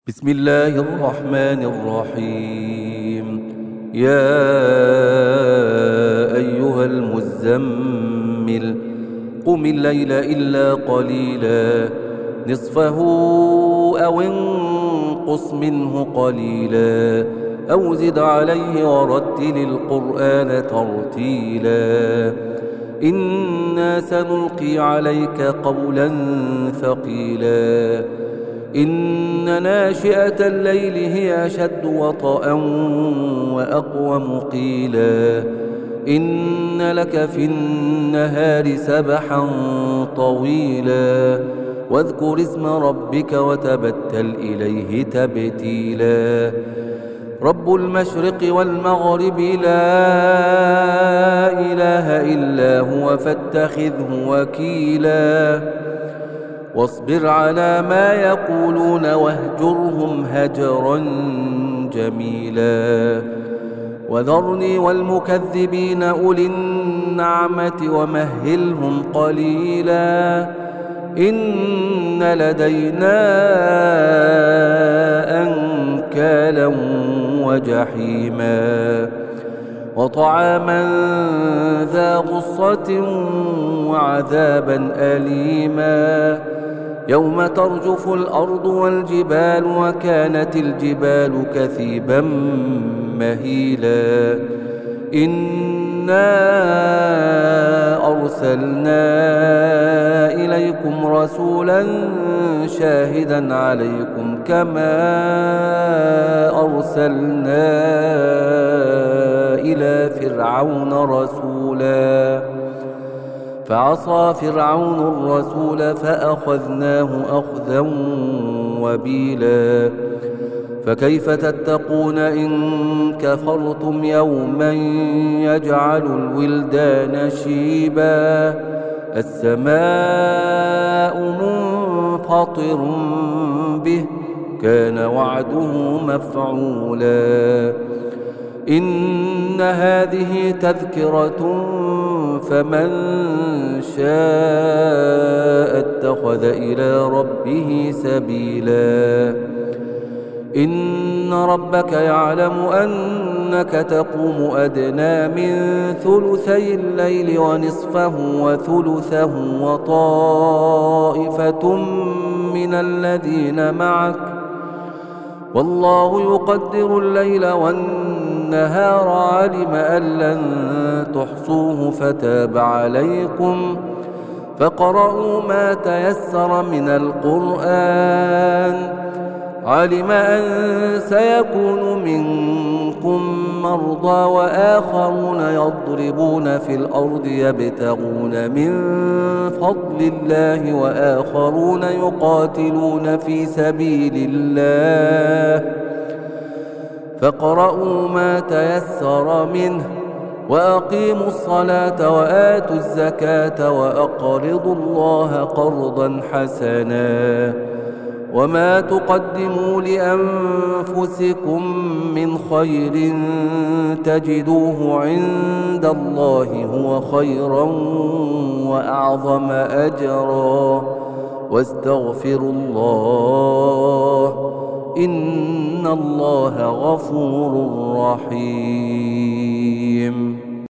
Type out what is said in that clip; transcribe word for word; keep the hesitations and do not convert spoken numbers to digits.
بسم الله الرحمن الرحيم. يا أيها المزمل قم الليل إلا قليلا نصفه أو انقص منه قليلا أو زد عليه ورتل القرآن ترتيلا إنا سنلقي عليك قولا ثقيلا إن ناشئة الليل هي أشد وطئا وأقوم قيلا إن لك في النهار سبحا طويلا واذكر اسم ربك وتبتل إليه تبتيلا رب المشرق والمغرب لا إله إلا هو فاتخذه وكيلا واصبر على ما يقولون واهجرهم هجرا جميلا وذرني والمكذبين أولي النعمة ومهلهم قليلا إن لدينا أنكالا وجحيما وطعاما ذا غصة وعذابا أليما يوم ترجف الأرض والجبال وكانت الجبال كثيبا مهيلا إنا أرسلنا إليكم رسولا شاهدا عليكم كما أرسلنا إلى فرعون رسولا فعصى فرعون الرسول فأخذناه أخذا وبيلا فكيف تتقون إن كفرتم يوما يجعل الولدان شيبا السماء منفطر به كان وعده مفعولا إن هذه تذكرة فمن شاء اتخذ إلى ربه سبيلا إن ربك يعلم أنك تقوم أدنى من ثلثي الليل ونصفه وثلثه وطائفة من الذين معك والله يقدر الليل والنهار علم أن لن تحصوه فتاب عليكم فقرأوا ما تيسر من القرآن علم أن سيكون منكم مرضى وآخرون يضربون في الأرض يبتغون من فضل الله وآخرون يقاتلون في سبيل الله فاقرؤوا ما تيسر منه وأقيموا الصلاة وآتوا الزكاة وأقرضوا الله قرضا حسنا وما تقدموا لأنفسكم من خير تجدوه عند الله هو خيرا وأعظم أجرا واستغفروا الله إن الله غفور رحيم.